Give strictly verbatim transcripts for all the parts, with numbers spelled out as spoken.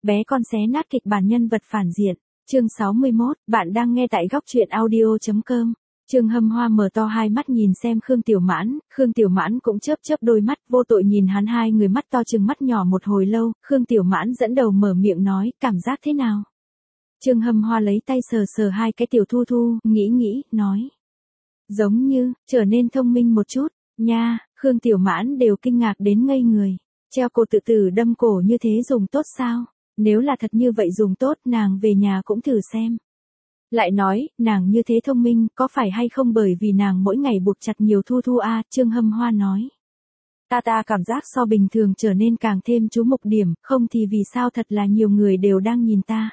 bé con xé nát kịch bản nhân vật phản diện. Chương sáu mươi mốt, bạn đang nghe tại góc truyện audio chấm com. Trương Hâm Hoa mở to hai mắt nhìn xem Khương Tiểu Mãn, Khương Tiểu Mãn cũng chớp chớp đôi mắt, vô tội nhìn hắn, hai người mắt to trừng mắt nhỏ một hồi lâu, Khương Tiểu Mãn dẫn đầu mở miệng nói, cảm giác thế nào? Trương Hâm Hoa lấy tay sờ sờ hai cái tiểu thu thu, nghĩ nghĩ, nói. Giống như, trở nên thông minh một chút, nha, Khương Tiểu Mãn đều kinh ngạc đến ngây người. Treo cổ tự tử đâm cổ như thế dùng tốt sao? Nếu là thật như vậy dùng tốt, nàng về nhà cũng thử xem. Lại nói, nàng như thế thông minh, có phải hay không bởi vì nàng mỗi ngày buộc chặt nhiều thu thu a? À, Trương Hâm Hoa nói. Ta ta cảm giác so bình thường trở nên càng thêm chú mục điểm, không thì vì sao thật là nhiều người đều đang nhìn ta.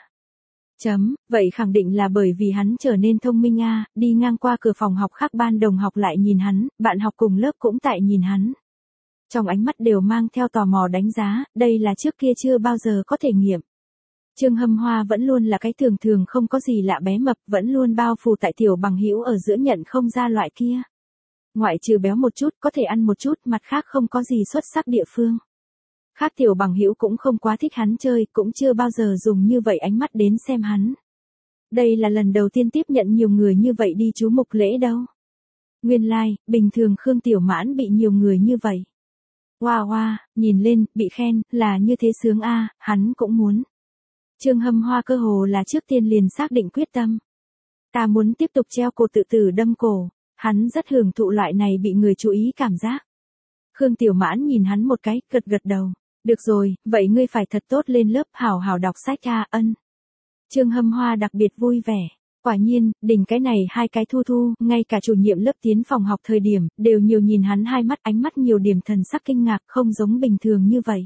Chấm, vậy khẳng định là bởi vì hắn trở nên thông minh a, à, đi ngang qua cửa phòng học khác ban đồng học lại nhìn hắn, bạn học cùng lớp cũng tại nhìn hắn. Trong ánh mắt đều mang theo tò mò đánh giá, đây là trước kia chưa bao giờ có thể nghiệm. Trương Hâm Hoa vẫn luôn là cái thường thường không có gì lạ bé mập, vẫn luôn bao phủ tại tiểu bằng hữu ở giữa nhận không ra loại kia. Ngoại trừ béo một chút, có thể ăn một chút, mặt khác không có gì xuất sắc địa phương. Khác tiểu bằng hữu cũng không quá thích hắn chơi, cũng chưa bao giờ dùng như vậy ánh mắt đến xem hắn. Đây là lần đầu tiên tiếp nhận nhiều người như vậy đi chú mục lễ đâu. Nguyên lai, like, bình thường Khương Tiểu Mãn bị nhiều người như vậy. Hoa hoa, nhìn lên, bị khen, là như thế sướng a, à, hắn cũng muốn. Trương Hâm Hoa cơ hồ là trước tiên liền xác định quyết tâm. Ta muốn tiếp tục treo cổ tự tử đâm cổ, hắn rất hưởng thụ loại này bị người chú ý cảm giác. Khương Tiểu Mãn nhìn hắn một cái, gật gật đầu. Được rồi, vậy ngươi phải thật tốt lên lớp, hảo hảo đọc sách a, ân. Trương Hâm Hoa đặc biệt vui vẻ. Quả nhiên, đỉnh cái này hai cái thu thu, ngay cả chủ nhiệm lớp tiến phòng học thời điểm, đều nhiều nhìn hắn hai mắt, ánh mắt nhiều điểm thần sắc kinh ngạc, không giống bình thường như vậy.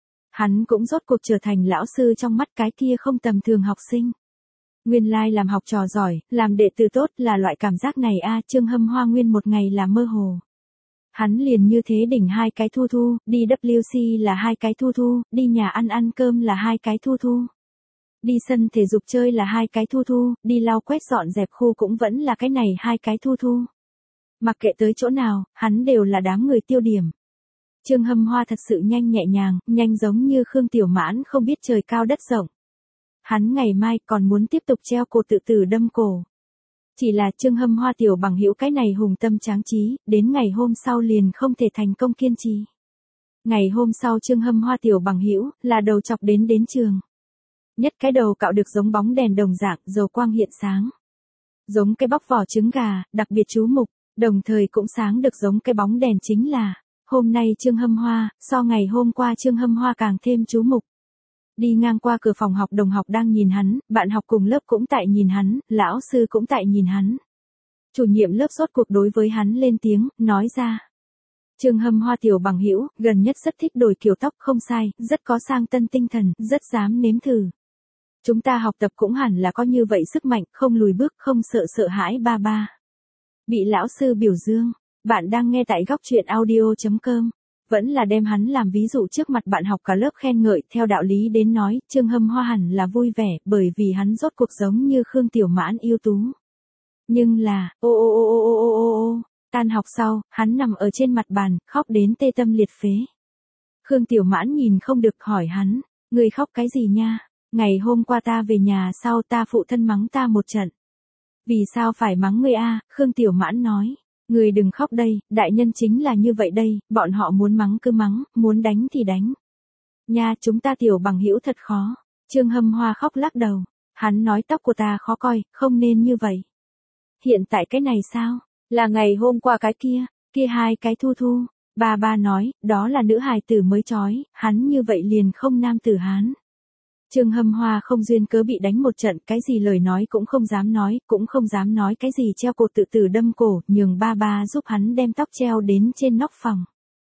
Hắn cũng rốt cuộc trở thành lão sư trong mắt cái kia không tầm thường học sinh. Nguyên lai like làm học trò giỏi, làm đệ tử tốt là loại cảm giác này a, à, Trương Hâm Hoa nguyên một ngày là mơ hồ. Hắn liền như thế đỉnh hai cái thu thu, đi W C là hai cái thu thu, đi nhà ăn ăn cơm là hai cái thu thu. Đi sân thể dục chơi là hai cái thu thu, đi lau quét dọn dẹp khu cũng vẫn là cái này hai cái thu thu. Mặc kệ tới chỗ nào, hắn đều là đám người tiêu điểm. Trương Hâm Hoa thật sự nhanh nhẹ nhàng, nhanh giống như Khương Tiểu Mãn không biết trời cao đất rộng. Hắn ngày mai còn muốn tiếp tục treo cổ tự tử đâm cổ. Chỉ là Trương Hâm Hoa tiểu bằng hữu cái này hùng tâm tráng trí, đến ngày hôm sau liền không thể thành công kiên trì. Ngày hôm sau Trương Hâm Hoa tiểu bằng hữu là đầu chọc đến đến trường. Nhất cái đầu cạo được giống bóng đèn đồng dạng, dầu quang hiện sáng. Giống cái bóc vỏ trứng gà, đặc biệt chú mục, đồng thời cũng sáng được giống cái bóng đèn chính là, hôm nay Trương Hâm Hoa, so ngày hôm qua Trương Hâm Hoa càng thêm chú mục. Đi ngang qua cửa phòng học đồng học đang nhìn hắn, bạn học cùng lớp cũng tại nhìn hắn, lão sư cũng tại nhìn hắn. Chủ nhiệm lớp rốt cuộc đối với hắn lên tiếng, nói ra. Trương Hâm Hoa tiểu bằng hữu, gần nhất rất thích đổi kiểu tóc, không sai, rất có sang tân tinh thần, rất dám nếm thử. Chúng ta học tập cũng hẳn là có như vậy sức mạnh, không lùi bước, không sợ sợ hãi ba ba. Bị lão sư biểu dương, bạn đang nghe tại góc truyện audio chấm com. Vẫn là đem hắn làm ví dụ trước mặt bạn học cả lớp khen ngợi, theo đạo lý đến nói, Trương Hâm Hoa hẳn là vui vẻ, bởi vì hắn rốt cuộc giống như Khương Tiểu Mãn ưu tú. Nhưng là, ô ô ô ô ô ô ô ô, tan học sau, hắn nằm ở trên mặt bàn, khóc đến tê tâm liệt phế. Khương Tiểu Mãn nhìn không được hỏi hắn, người khóc cái gì nha? Ngày hôm qua ta về nhà sau ta phụ thân mắng ta một trận. Vì sao phải mắng ngươi a? Khương Tiểu Mãn nói. Người đừng khóc đây, đại nhân chính là như vậy đây, bọn họ muốn mắng cứ mắng, muốn đánh thì đánh. Nha, chúng ta tiểu bằng hữu thật khó. Trương Hâm Hoa khóc lắc đầu. Hắn nói tóc của ta khó coi, không nên như vậy. Hiện tại cái này sao? Là ngày hôm qua cái kia, kia hai cái thu thu. Ba ba nói, đó là nữ hài tử mới chói, hắn như vậy liền không nam tử hán. Trương Hâm Hoa không duyên cớ bị đánh một trận, cái gì lời nói cũng không dám nói, cũng không dám nói cái gì treo cổ tự tử đâm cổ, nhường ba ba giúp hắn đem tóc treo đến trên nóc phòng.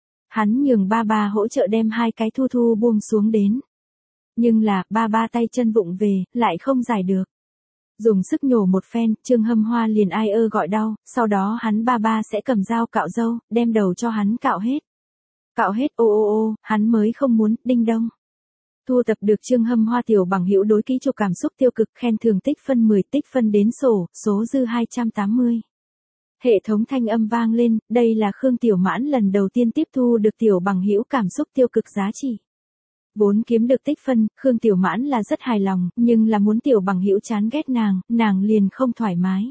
Hắn nhường ba ba hỗ trợ đem hai cái thu thu buông xuống đến. Nhưng là, ba ba tay chân vụng về, lại không giải được. Dùng sức nhổ một phen, Trương Hâm Hoa liền ai ơ gọi đau, sau đó hắn ba ba sẽ cầm dao cạo râu, đem đầu cho hắn cạo hết. Cạo hết ô ô ô, hắn mới không muốn, đinh đông. Thu tập được Trương Hâm Hoa tiểu bằng hữu đối ký chủ cảm xúc tiêu cực, khen thưởng tích phân mười, tích phân đến sổ, số dư hai trăm tám mươi. Hệ thống thanh âm vang lên, đây là Khương Tiểu Mãn lần đầu tiên tiếp thu được tiểu bằng hữu cảm xúc tiêu cực giá trị. Vốn kiếm được tích phân, Khương Tiểu Mãn là rất hài lòng, nhưng là muốn Tiểu Bằng Hữu chán ghét nàng, nàng liền không thoải mái.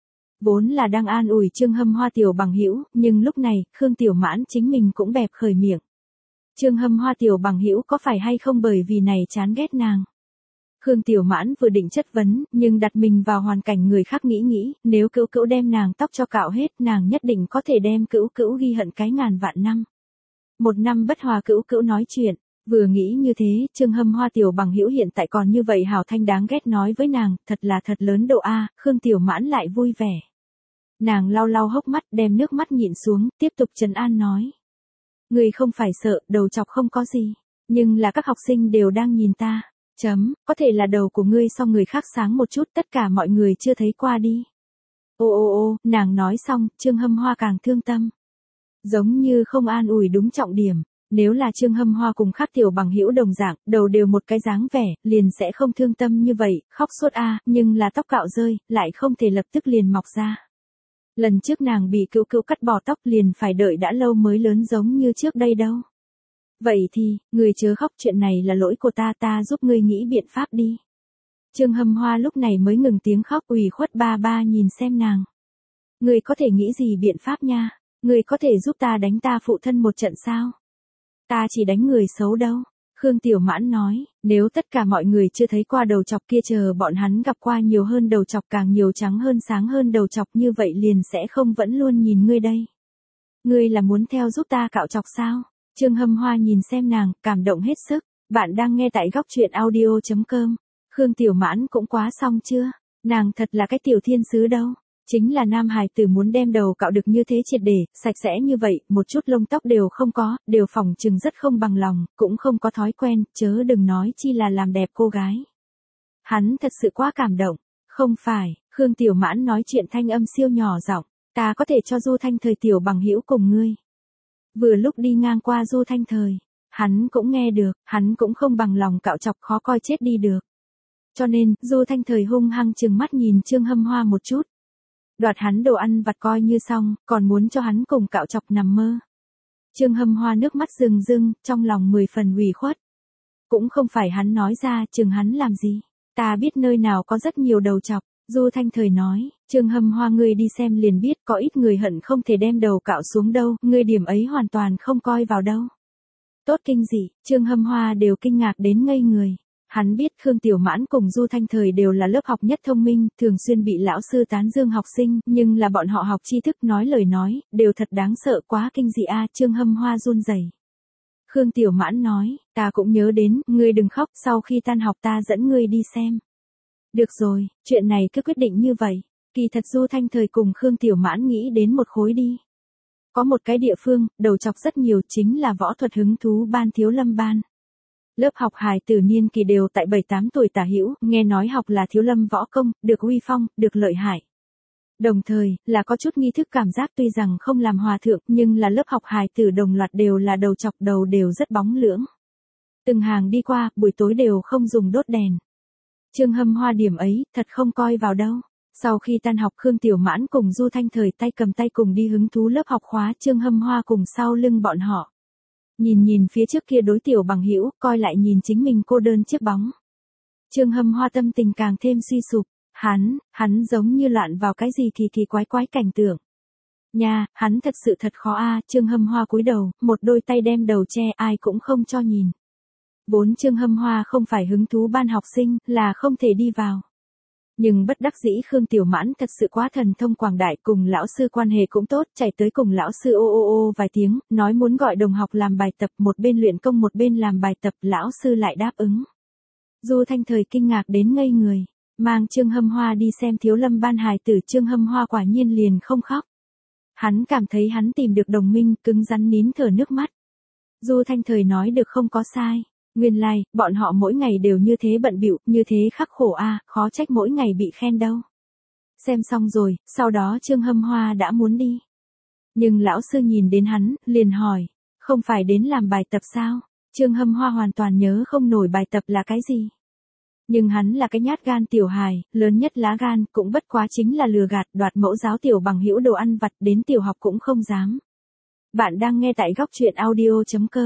Vốn là đang an ủi Trương Hâm Hoa Tiểu Bằng Hữu, nhưng lúc này, Khương Tiểu Mãn chính mình cũng bẹp khởi miệng. Trương Hâm Hoa Tiểu Bằng Hữu có phải hay không bởi vì này chán ghét nàng? Khương Tiểu Mãn vừa định chất vấn, nhưng đặt mình vào hoàn cảnh người khác nghĩ nghĩ, nếu Cữu Cữu đem nàng tóc cho cạo hết, nàng nhất định có thể đem Cữu Cữu ghi hận cái ngàn vạn năm. Một năm bất hòa Cữu Cữu nói chuyện, vừa nghĩ như thế, Trương Hâm Hoa Tiểu Bằng Hữu hiện tại còn như vậy hảo thanh đáng ghét nói với nàng, thật là thật lớn độ a, Khương Tiểu Mãn lại vui vẻ. Nàng lau lau hốc mắt, đem nước mắt nhịn xuống, tiếp tục trấn an nói. Người không phải sợ, đầu chọc không có gì, nhưng là các học sinh đều đang nhìn ta. Chấm, có thể là đầu của ngươi so người khác sáng một chút, tất cả mọi người chưa thấy qua đi. Ô ô ô, nàng nói xong, Trương Hâm Hoa càng thương tâm. Giống như không an ủi đúng trọng điểm, nếu là Trương Hâm Hoa cùng khác Tiểu Bằng Hữu đồng dạng, đầu đều một cái dáng vẻ, liền sẽ không thương tâm như vậy, khóc sốt a, nhưng là tóc cạo rơi, lại không thể lập tức liền mọc ra. Lần trước nàng bị Cữu Cữu cắt bỏ tóc liền phải đợi đã lâu mới lớn giống như trước đây đâu. Vậy thì, người chớ khóc, chuyện này là lỗi của ta, ta giúp ngươi nghĩ biện pháp đi. Trương Hâm Hoa lúc này mới ngừng tiếng khóc, ủy khuất ba ba nhìn xem nàng. Ngươi có thể nghĩ gì biện pháp nha, ngươi có thể giúp ta đánh ta phụ thân một trận sao? Ta chỉ đánh người xấu đâu. Khương Tiểu Mãn nói, nếu tất cả mọi người chưa thấy qua đầu chọc kia, chờ bọn hắn gặp qua nhiều hơn đầu chọc, càng nhiều trắng hơn sáng hơn đầu chọc, như vậy liền sẽ không vẫn luôn nhìn ngươi đây. Ngươi là muốn theo giúp ta cạo chọc sao? Trương Hâm Hoa nhìn xem nàng, cảm động hết sức. Bạn đang nghe tại góc truyện audio chấm com. Khương Tiểu Mãn cũng quá xong chưa? Nàng thật là cái tiểu thiên sứ đâu. Chính là nam hài tử muốn đem đầu cạo được như thế triệt để, sạch sẽ như vậy, một chút lông tóc đều không có, đều phỏng chừng rất không bằng lòng, cũng không có thói quen, chớ đừng nói chi là làm đẹp cô gái. Hắn thật sự quá cảm động. Không phải, Khương Tiểu Mãn nói chuyện thanh âm siêu nhỏ giọng, ta có thể cho Du Thanh Thời Tiểu Bằng Hữu cùng ngươi. Vừa lúc đi ngang qua Du Thanh Thời, hắn cũng nghe được, hắn cũng không bằng lòng cạo chọc khó coi chết đi được. Cho nên, Du Thanh Thời hung hăng chừng mắt nhìn Trương Hâm Hoa một chút. Đoạt hắn đồ ăn vặt coi như xong, còn muốn cho hắn cùng cạo chọc nằm mơ. Trương Hâm Hoa nước mắt rưng rưng, trong lòng mười phần ủy khuất. Cũng không phải hắn nói ra, chừng hắn làm gì. Ta biết nơi nào có rất nhiều đầu chọc. Du Thanh Thời nói, Trương Hâm Hoa ngươi đi xem liền biết, có ít người hận không thể đem đầu cạo xuống đâu, ngươi điểm ấy hoàn toàn không coi vào đâu. Tốt kinh dị, Trương Hâm Hoa đều kinh ngạc đến ngây người. Hắn biết Khương Tiểu Mãn cùng Du Thanh Thời đều là lớp học nhất thông minh, thường xuyên bị lão sư tán dương học sinh, nhưng là bọn họ học tri thức nói lời nói, đều thật đáng sợ, quá kinh dị a. Trương Hâm Hoa run rẩy. Khương Tiểu Mãn nói, ta cũng nhớ đến, ngươi đừng khóc, sau khi tan học ta dẫn ngươi đi xem. Được rồi, chuyện này cứ quyết định như vậy. Kỳ thật Du Thanh Thời cùng Khương Tiểu Mãn nghĩ đến một khối đi. Có một cái địa phương, đầu chọc rất nhiều, chính là võ thuật hứng thú ban Thiếu Lâm ban. Lớp học hài tử niên kỳ đều tại bảy tám tuổi tả hữu, nghe nói học là Thiếu Lâm võ công, được uy phong, được lợi hại. Đồng thời, là có chút nghi thức cảm giác, tuy rằng không làm hòa thượng, nhưng là lớp học hài tử đồng loạt đều là đầu chọc, đầu đều rất bóng lưỡng. Từng hàng đi qua, buổi tối đều không dùng đốt đèn. Trương Hâm Hoa điểm ấy, thật không coi vào đâu. Sau khi tan học, Khương Tiểu Mãn cùng Du Thanh Thời tay cầm tay cùng đi hứng thú lớp học khóa, Trương Hâm Hoa cùng sau lưng bọn họ. Nhìn nhìn phía trước kia đối Tiểu Bằng Hữu, coi lại nhìn chính mình cô đơn chiếc bóng. Trương Hâm Hoa tâm tình càng thêm suy sụp, hắn, hắn giống như loạn vào cái gì kỳ kỳ quái quái cảnh tượng. Nha, hắn thật sự thật khó a. Trương Hâm Hoa cúi đầu, một đôi tay đem đầu che, ai cũng không cho nhìn. Vốn Trương Hâm Hoa không phải hứng thú ban học sinh, là không thể đi vào. Nhưng bất đắc dĩ Khương Tiểu Mãn thật sự quá thần thông quảng đại, cùng lão sư quan hệ cũng tốt, chạy tới cùng lão sư ô ô ô vài tiếng, nói muốn gọi đồng học làm bài tập, một bên luyện công một bên làm bài tập, lão sư lại đáp ứng. Du Thanh Thời kinh ngạc đến ngây người, mang Trương Hâm Hoa đi xem Thiếu Lâm ban hài tử, Trương Hâm Hoa quả nhiên liền không khóc. Hắn cảm thấy hắn tìm được đồng minh, cứng rắn nín thở nước mắt. Du Thanh Thời nói được không có sai. Nguyên lai, like, bọn họ mỗi ngày đều như thế bận bịu, như thế khắc khổ a, à, khó trách mỗi ngày bị khen đâu. Xem xong rồi, sau đó Trương Hâm Hoa đã muốn đi. Nhưng lão sư nhìn đến hắn, liền hỏi, không phải đến làm bài tập sao? Trương Hâm Hoa hoàn toàn nhớ không nổi bài tập là cái gì. Nhưng hắn là cái nhát gan tiểu hài, lớn nhất lá gan, cũng bất quá chính là lừa gạt, đoạt mẫu giáo Tiểu Bằng Hữu đồ ăn vặt, đến tiểu học cũng không dám. Bạn đang nghe tại góc truyện audio chấm com.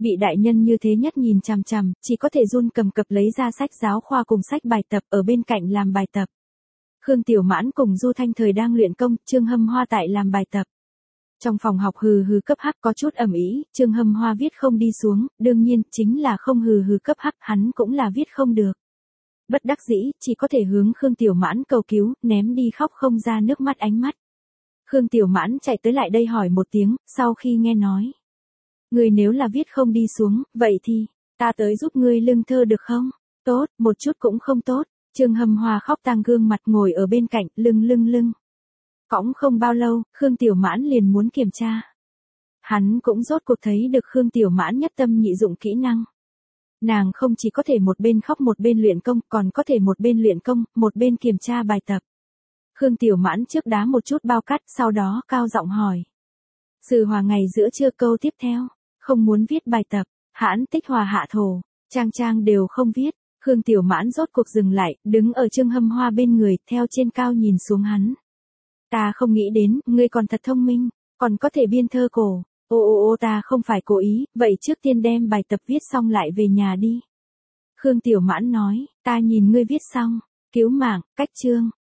Bị đại nhân như thế nhất nhìn chằm chằm, chỉ có thể run cầm cập lấy ra sách giáo khoa cùng sách bài tập ở bên cạnh làm bài tập. Khương Tiểu Mãn cùng Du Thanh Thời đang luyện công, Trương Hâm Hoa tại làm bài tập. Trong phòng học hừ hừ cấp hắc có chút ầm ĩ, Trương Hâm Hoa viết không đi xuống, đương nhiên, chính là không hừ hừ cấp hắc, hắn cũng là viết không được. Bất đắc dĩ, chỉ có thể hướng Khương Tiểu Mãn cầu cứu, ném đi khóc không ra nước mắt ánh mắt. Khương Tiểu Mãn chạy tới lại đây hỏi một tiếng, sau khi nghe nói. Ngươi nếu là viết không đi xuống, vậy thì, ta tới giúp ngươi lưng thơ được không? Tốt, một chút cũng không tốt. Trương Hâm Hoa khóc tang gương mặt ngồi ở bên cạnh, lưng lưng lưng. Cõng không bao lâu, Khương Tiểu Mãn liền muốn kiểm tra. Hắn cũng rốt cuộc thấy được Khương Tiểu Mãn nhất tâm nhị dụng kỹ năng. Nàng không chỉ có thể một bên khóc một bên luyện công, còn có thể một bên luyện công, một bên kiểm tra bài tập. Khương Tiểu Mãn trước đá một chút bao cát, sau đó cao giọng hỏi. Sự hòa ngày giữa trưa câu tiếp theo, không muốn viết bài tập, hãn tích hòa hạ thổ, trang trang đều không viết. Khương Tiểu Mãn rốt cuộc dừng lại, đứng ở Trương Hâm Hoa bên người, theo trên cao nhìn xuống hắn. Ta không nghĩ đến, ngươi còn thật thông minh, còn có thể biên thơ cổ. Ô ô ô ta không phải cố ý, vậy trước tiên đem bài tập viết xong lại về nhà đi. Khương Tiểu Mãn nói, ta nhìn ngươi viết xong, cứu mạng, cách chương.